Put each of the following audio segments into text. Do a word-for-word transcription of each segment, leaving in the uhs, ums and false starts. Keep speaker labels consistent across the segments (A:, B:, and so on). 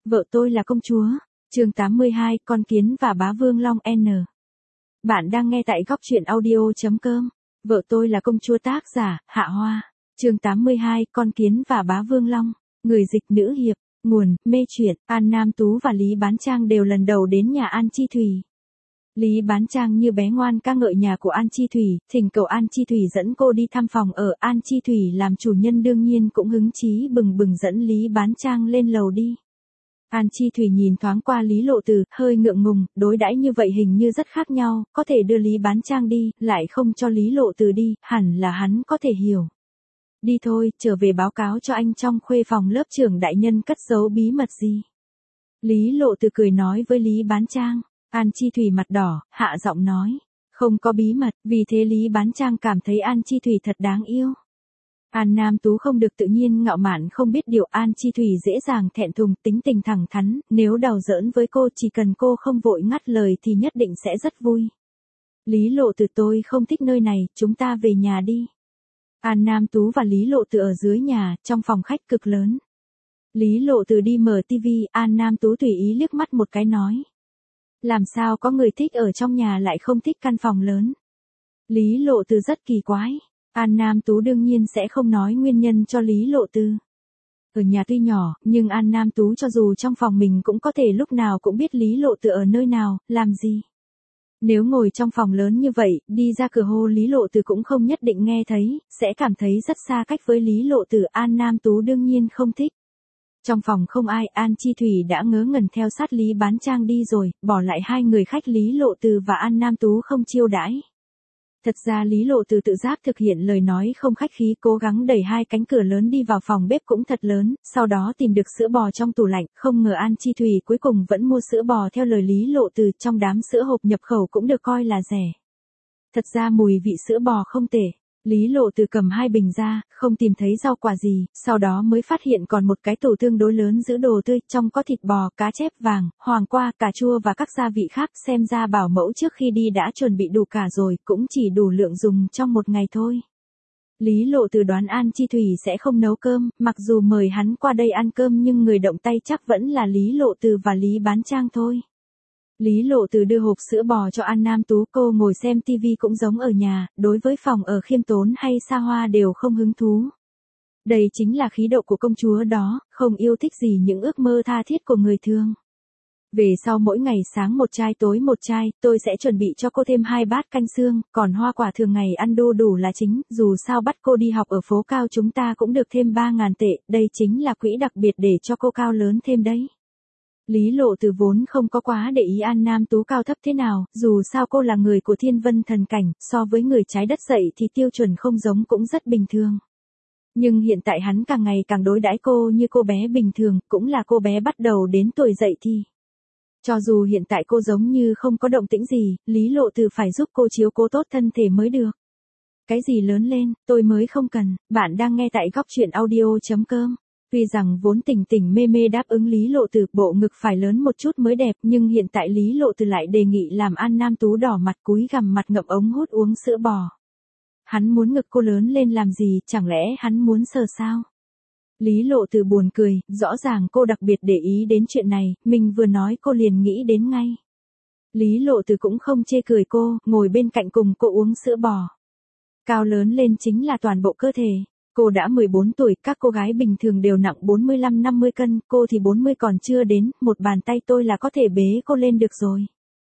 A: Vợ tôi là công chúa. Chương tám mươi hai, con kiến và bá vương long N. Bạn đang nghe tại góc truyện audio chấm com. Vợ tôi là công chúa, tác giả, Hạ Hoa. Chương tám mươi hai, con kiến và bá vương long. Người dịch nữ hiệp. Nguồn, mê truyện. An Nam Tú và Lý Bán Trang đều lần đầu đến nhà An Chi Thủy. Lý Bán Trang như bé ngoan ca ngợi nhà của An Chi Thủy, thỉnh cầu An Chi Thủy dẫn cô đi thăm phòng ở. An Chi Thủy làm chủ nhân đương nhiên cũng hứng chí bừng bừng dẫn Lý Bán Trang lên lầu đi. An Chi Thủy nhìn thoáng qua Lý Lộ Từ, hơi ngượng ngùng, đối đãi như vậy hình như rất khác nhau, có thể đưa Lý Bán Trang đi, lại không cho Lý Lộ Từ đi, hẳn là hắn có thể hiểu. Đi thôi, trở về báo cáo cho anh trong khuê phòng lớp trưởng đại nhân cất giấu bí mật gì. Lý Lộ Từ cười nói với Lý Bán Trang. An Chi Thủy mặt đỏ, hạ giọng nói. Không có bí mật, vì thế Lý Bán Trang cảm thấy An Chi Thủy thật đáng yêu. An Nam Tú không được tự nhiên ngạo mạn không biết điều. An Chi Thủy dễ dàng thẹn thùng, tính tình thẳng thắn, nếu đùa giỡn với cô chỉ cần cô không vội ngắt lời thì nhất định sẽ rất vui. Lý Lộ Từ, tôi không thích nơi này, chúng ta về nhà đi. An Nam Tú và Lý Lộ Từ ở dưới nhà, trong phòng khách cực lớn. Lý Lộ Từ đi mở tivi, An Nam Tú tùy ý liếc mắt một cái nói. Làm sao có người thích ở trong nhà lại không thích căn phòng lớn? Lý Lộ Từ rất kỳ quái. An Nam Tú đương nhiên sẽ không nói nguyên nhân cho Lý Lộ Từ. Ở nhà tuy nhỏ, nhưng An Nam Tú cho dù trong phòng mình cũng có thể lúc nào cũng biết Lý Lộ Từ ở nơi nào, làm gì. Nếu ngồi trong phòng lớn như vậy, đi ra cửa hô Lý Lộ Từ cũng không nhất định nghe thấy, sẽ cảm thấy rất xa cách với Lý Lộ Từ. An Nam Tú đương nhiên không thích. Trong phòng không ai, An Chi Thủy đã ngớ ngẩn theo sát Lý Bán Trang đi rồi, bỏ lại hai người khách Lý Lộ Từ và An Nam Tú không chiêu đãi. Thật ra Lý Lộ Từ tự giác thực hiện lời nói không khách khí, cố gắng đẩy hai cánh cửa lớn đi vào phòng bếp cũng thật lớn, sau đó tìm được sữa bò trong tủ lạnh, không ngờ An Chi Thủy cuối cùng vẫn mua sữa bò theo lời Lý Lộ Từ, trong đám sữa hộp nhập khẩu cũng được coi là rẻ. Thật ra mùi vị sữa bò không tệ. Lý Lộ Từ cầm hai bình ra, không tìm thấy rau quả gì, sau đó mới phát hiện còn một cái tủ tương đối lớn giữ đồ tươi, trong có thịt bò, cá chép vàng, hoàng qua, cà chua và các gia vị khác, xem ra bảo mẫu trước khi đi đã chuẩn bị đủ cả rồi, cũng chỉ đủ lượng dùng trong một ngày thôi. Lý Lộ Từ đoán An Chi Thủy sẽ không nấu cơm, mặc dù mời hắn qua đây ăn cơm nhưng người động tay chắc vẫn là Lý Lộ Từ và Lý Bán Trang thôi. Lý Lộ Từ đưa hộp sữa bò cho An Nam Tú, cô ngồi xem tivi cũng giống ở nhà, đối với phòng ở khiêm tốn hay xa hoa đều không hứng thú. Đây chính là khí độ của công chúa đó, không yêu thích gì những ước mơ tha thiết của người thường. Về sau mỗi ngày sáng một chai tối một chai, tôi sẽ chuẩn bị cho cô thêm hai bát canh xương, còn hoa quả thường ngày ăn đu đủ là chính, dù sao bắt cô đi học ở phố Cao chúng ta cũng được thêm ba ngàn tệ, đây chính là quỹ đặc biệt để cho cô cao lớn thêm đấy. Lý Lộ Từ vốn không có quá để ý An Nam Tú cao thấp thế nào, dù sao cô là người của thiên vân thần cảnh, so với người trái đất dậy thì tiêu chuẩn không giống cũng rất bình thường. Nhưng hiện tại hắn càng ngày càng đối đãi cô như cô bé bình thường, cũng là cô bé bắt đầu đến tuổi dậy thì. Cho dù hiện tại cô giống như không có động tĩnh gì, Lý Lộ Từ phải giúp cô chiếu cố tốt thân thể mới được. Cái gì lớn lên, tôi mới không cần. Bạn đang nghe tại góc truyện audio chấm com. Tuy rằng vốn Tỉnh Tỉnh mê mê đáp ứng Lý Lộ Từ bộ ngực phải lớn một chút mới đẹp, nhưng hiện tại Lý Lộ Từ lại đề nghị làm An Nam Tú đỏ mặt cúi gằm mặt ngậm ống hút uống sữa bò. Hắn muốn ngực cô lớn lên làm gì, chẳng lẽ hắn muốn sờ sao? Lý Lộ Từ buồn cười, rõ ràng cô đặc biệt để ý đến chuyện này, mình vừa nói cô liền nghĩ đến ngay. Lý Lộ Từ cũng không chê cười cô, ngồi bên cạnh cùng cô uống sữa bò. Cao lớn lên chính là toàn bộ cơ thể. Cô đã mười bốn tuổi, các cô gái bình thường đều nặng bốn mươi lăm năm mươi cân, cô thì bốn mươi còn chưa đến, một bàn tay tôi là có thể bế cô lên được rồi.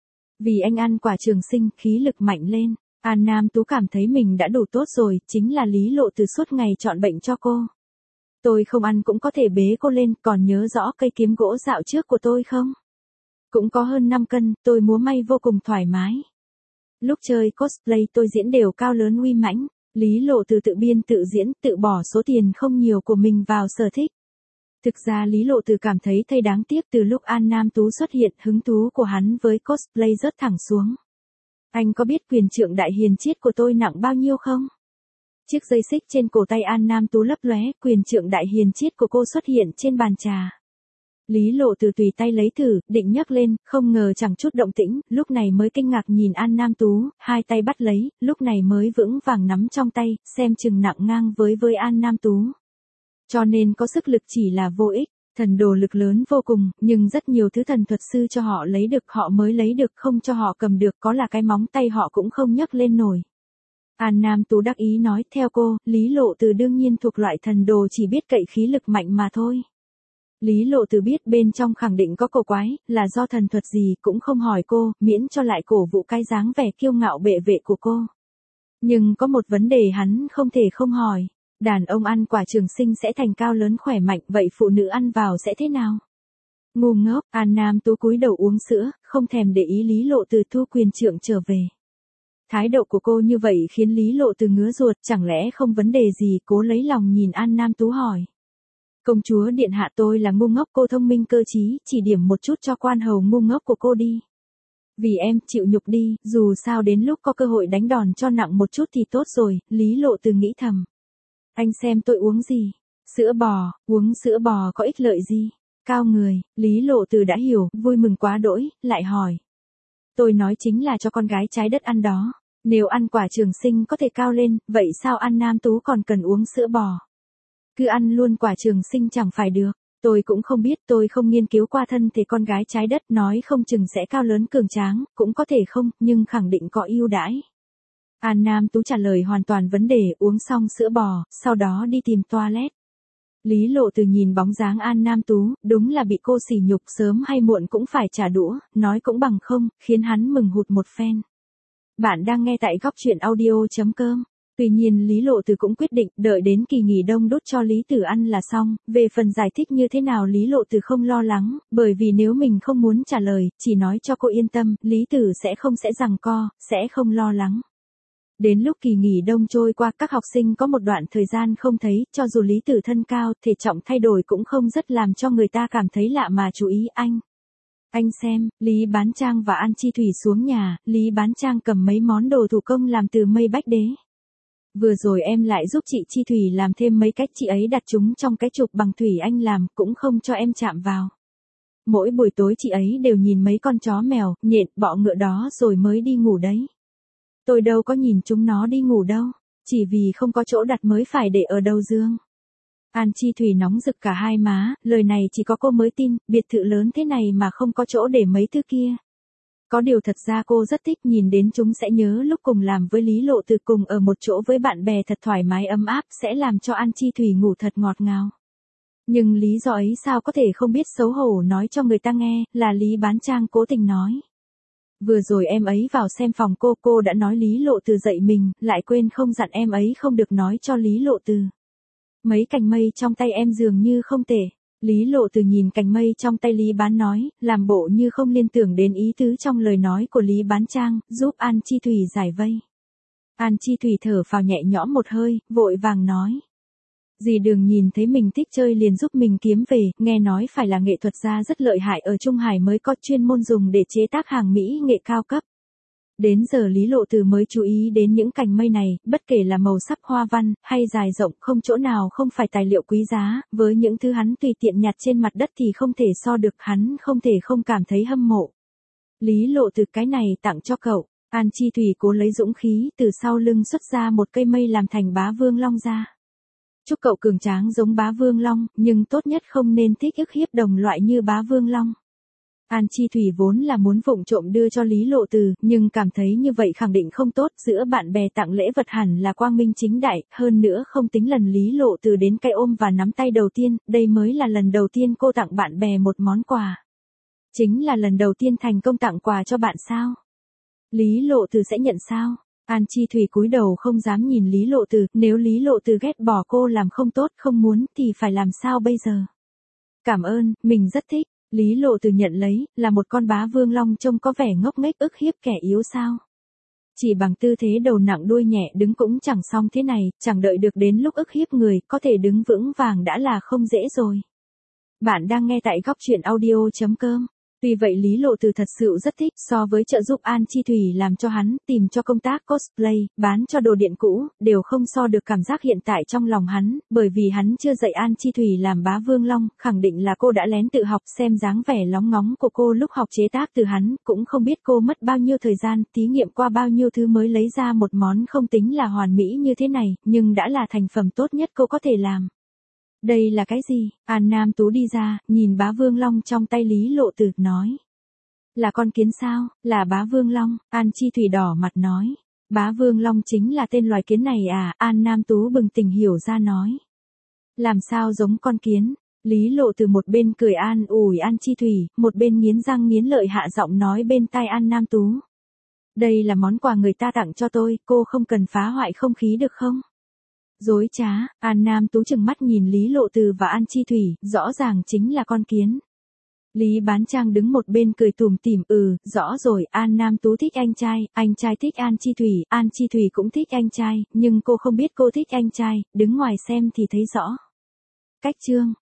A: Vì anh ăn quả trường sinh, khí lực mạnh lên, An Nam Tú cảm thấy mình đã đủ tốt rồi, chính là Lý Lộ Từ suốt ngày chọn bệnh cho cô. Tôi không ăn cũng có thể bế cô lên, còn nhớ rõ cây kiếm gỗ dạo trước của tôi không? Cũng có hơn năm cân, tôi múa may vô cùng thoải mái. Lúc chơi cosplay tôi diễn đều cao lớn uy mãnh. Lý Lộ Từ tự biên tự diễn, tự bỏ số tiền không nhiều của mình vào sở thích. Thực ra Lý Lộ Từ cảm thấy thay đáng tiếc, từ lúc An Nam Tú xuất hiện, hứng thú của hắn với cosplay rớt thẳng xuống. Anh có biết quyền trượng đại hiền chiết của tôi nặng bao nhiêu không? Chiếc dây xích trên cổ tay An Nam Tú lấp lóe, quyền trượng đại hiền chiết của cô xuất hiện trên bàn trà. Lý Lộ Từ tùy tay lấy thử, định nhấc lên, không ngờ chẳng chút động tĩnh, lúc này mới kinh ngạc nhìn An Nam Tú, hai tay bắt lấy, lúc này mới vững vàng nắm trong tay, xem chừng nặng ngang với với An Nam Tú. Cho nên có sức lực chỉ là vô ích. Thần đồ lực lớn vô cùng, nhưng rất nhiều thứ thần thuật sư cho họ lấy được họ mới lấy được, không cho họ cầm được, có là cái móng tay họ cũng không nhấc lên nổi. An Nam Tú đắc ý nói, theo cô, Lý Lộ Từ đương nhiên thuộc loại thần đồ chỉ biết cậy khí lực mạnh mà thôi. Lý Lộ Từ biết bên trong khẳng định có cổ quái, là do thần thuật gì cũng không hỏi cô, miễn cho lại cổ vũ cái dáng vẻ kiêu ngạo bệ vệ của cô. Nhưng có một vấn đề hắn không thể không hỏi, đàn ông ăn quả trường sinh sẽ thành cao lớn khỏe mạnh, vậy phụ nữ ăn vào sẽ thế nào? Ngu ngốc, An Nam Tú cúi đầu uống sữa, không thèm để ý Lý Lộ Từ thu quyền trượng trở về. Thái độ của cô như vậy khiến Lý Lộ Từ ngứa ruột, chẳng lẽ không vấn đề gì, cố lấy lòng nhìn An Nam Tú hỏi. Công chúa điện hạ, tôi là ngu ngốc, cô thông minh cơ trí, chỉ điểm một chút cho quan hầu ngu ngốc của cô đi. Vì em, chịu nhục đi, dù sao đến lúc có cơ hội đánh đòn cho nặng một chút thì tốt rồi, Lý Lộ Từ nghĩ thầm. Anh xem tôi uống gì? Sữa bò, uống sữa bò có ích lợi gì? Cao người, Lý Lộ Từ đã hiểu, vui mừng quá đỗi, lại hỏi. Tôi nói chính là cho con gái trái đất ăn đó. Nếu ăn quả trường sinh có thể cao lên, vậy sao An Nam Tú còn cần uống sữa bò? Cứ ăn luôn quả trường sinh chẳng phải được. Tôi cũng không biết, tôi không nghiên cứu qua thân thể con gái trái đất, nói không chừng sẽ cao lớn cường tráng, cũng có thể không, nhưng khẳng định có ưu đãi. An Nam Tú trả lời hoàn toàn vấn đề, uống xong sữa bò, sau đó đi tìm toilet. Lý Lộ Từ nhìn bóng dáng An Nam Tú, đúng là bị cô sỉ nhục, sớm hay muộn cũng phải trả đũa, nói cũng bằng không, khiến hắn mừng hụt một phen. Bạn đang nghe tại góc truyện audio chấm com. Tuy nhiên Lý Lộ Từ cũng quyết định, đợi đến kỳ nghỉ đông đút cho Lý Tử ăn là xong, về phần giải thích như thế nào Lý Lộ Từ không lo lắng, bởi vì nếu mình không muốn trả lời, chỉ nói cho cô yên tâm, Lý Tử sẽ không sẽ giằng co, sẽ không lo lắng. Đến lúc kỳ nghỉ đông trôi qua, các học sinh có một đoạn thời gian không thấy, cho dù Lý Tử thân cao, thể trọng thay đổi cũng không rất làm cho người ta cảm thấy lạ mà chú ý anh. Anh xem, Lý Bán Trang và An Chi Thủy xuống nhà, Lý Bán Trang cầm mấy món đồ thủ công làm từ mây bách đế. Vừa rồi em lại giúp chị Chi Thủy làm thêm mấy cách, chị ấy đặt chúng trong cái chụp bằng thủy anh làm, cũng không cho em chạm vào. Mỗi buổi tối chị ấy đều nhìn mấy con chó mèo, nhện, bọ ngựa đó rồi mới đi ngủ đấy. Tôi đâu có nhìn chúng nó đi ngủ đâu, chỉ vì không có chỗ đặt mới phải để ở đầu giường. An Chi Thủy nóng rực cả hai má, lời này chỉ có cô mới tin, biệt thự lớn thế này mà không có chỗ để mấy thứ kia. Có điều thật ra cô rất thích, nhìn đến chúng sẽ nhớ lúc cùng làm với Lý Lộ Từ, cùng ở một chỗ với bạn bè thật thoải mái ấm áp, sẽ làm cho An Chi Thủy ngủ thật ngọt ngào. Nhưng lý do ấy sao có thể không biết xấu hổ nói cho người ta nghe, là Lý Bán Trang cố tình nói. Vừa rồi em ấy vào xem phòng cô, cô đã nói Lý Lộ Từ dạy mình, lại quên không dặn em ấy không được nói cho Lý Lộ Từ. Mấy cành mây trong tay em dường như không tệ. Lý Lộ Từ nhìn cành mây trong tay Lý Bán nói, làm bộ như không liên tưởng đến ý tứ trong lời nói của Lý Bán Trang, giúp An Chi Thủy giải vây. An Chi Thủy thở phào nhẹ nhõm một hơi, vội vàng nói. Dì Đường nhìn thấy mình thích chơi liền giúp mình kiếm về, nghe nói phải là nghệ thuật gia rất lợi hại ở Trung Hải mới có, chuyên môn dùng để chế tác hàng mỹ nghệ cao cấp. Đến giờ Lý Lộ Từ mới chú ý đến những cành mây này, bất kể là màu sắc hoa văn, hay dài rộng, không chỗ nào không phải tài liệu quý giá, với những thứ hắn tùy tiện nhặt trên mặt đất thì không thể so được, hắn không thể không cảm thấy hâm mộ. Lý Lộ Từ, cái này tặng cho cậu. An Chi Thủy cố lấy dũng khí, từ sau lưng xuất ra một cây mây làm thành Bá Vương Long ra. Chúc cậu cường tráng giống Bá Vương Long, nhưng tốt nhất không nên thích ức hiếp đồng loại như Bá Vương Long. An Chi Thủy vốn là muốn vụng trộm đưa cho Lý Lộ Từ, nhưng cảm thấy như vậy khẳng định không tốt, giữa bạn bè tặng lễ vật hẳn là quang minh chính đại, hơn nữa không tính lần Lý Lộ Từ đến cái ôm và nắm tay đầu tiên, đây mới là lần đầu tiên cô tặng bạn bè một món quà. Chính là lần đầu tiên thành công tặng quà cho bạn sao? Lý Lộ Từ sẽ nhận sao? An Chi Thủy cúi đầu không dám nhìn Lý Lộ Từ, nếu Lý Lộ Từ ghét bỏ cô làm không tốt, không muốn thì phải làm sao bây giờ? Cảm ơn, mình rất thích. Lý Lộ Từ nhận lấy, là một con Bá Vương Long trông có vẻ ngốc nghếch, ức hiếp kẻ yếu sao? Chỉ bằng tư thế đầu nặng đuôi nhẹ đứng cũng chẳng xong thế này, chẳng đợi được đến lúc ức hiếp người, có thể đứng vững vàng đã là không dễ rồi. Bạn đang nghe tại góc truyện audio chấm com. Tuy vậy Lý Lộ Từ thật sự rất thích, so với trợ giúp An Chi Thủy làm cho hắn, tìm cho công tác cosplay, bán cho đồ điện cũ, đều không so được cảm giác hiện tại trong lòng hắn, bởi vì hắn chưa dạy An Chi Thủy làm Bá Vương Long, khẳng định là cô đã lén tự học, xem dáng vẻ lóng ngóng của cô lúc học chế tác từ hắn, cũng không biết cô mất bao nhiêu thời gian, thí nghiệm qua bao nhiêu thứ mới lấy ra một món không tính là hoàn mỹ như thế này, nhưng đã là thành phẩm tốt nhất cô có thể làm. Đây là cái gì? An Nam Tú đi ra, nhìn bá vương long trong tay Lý Lộ Tử, nói. Là con kiến sao? Là bá vương long, An Chi Thủy đỏ mặt nói. Bá vương long chính là tên loài kiến này à? An Nam Tú bừng tỉnh hiểu ra nói. Làm sao giống con kiến? Lý Lộ từ một bên cười an ủi An Chi Thủy, một bên nghiến răng nghiến lợi hạ giọng nói bên tai An Nam Tú. Đây là món quà người ta tặng cho tôi, cô không cần phá hoại không khí được không? Dối trá, An Nam Tú chừng mắt nhìn Lý Lộ Từ và An Chi Thủy, rõ ràng chính là con kiến. Lý Bán Trang đứng một bên cười tủm tỉm, ừ, rõ rồi, An Nam Tú thích anh trai, anh trai thích An Chi Thủy, An Chi Thủy cũng thích anh trai, nhưng cô không biết cô thích anh trai, đứng ngoài xem thì thấy rõ. Cách chương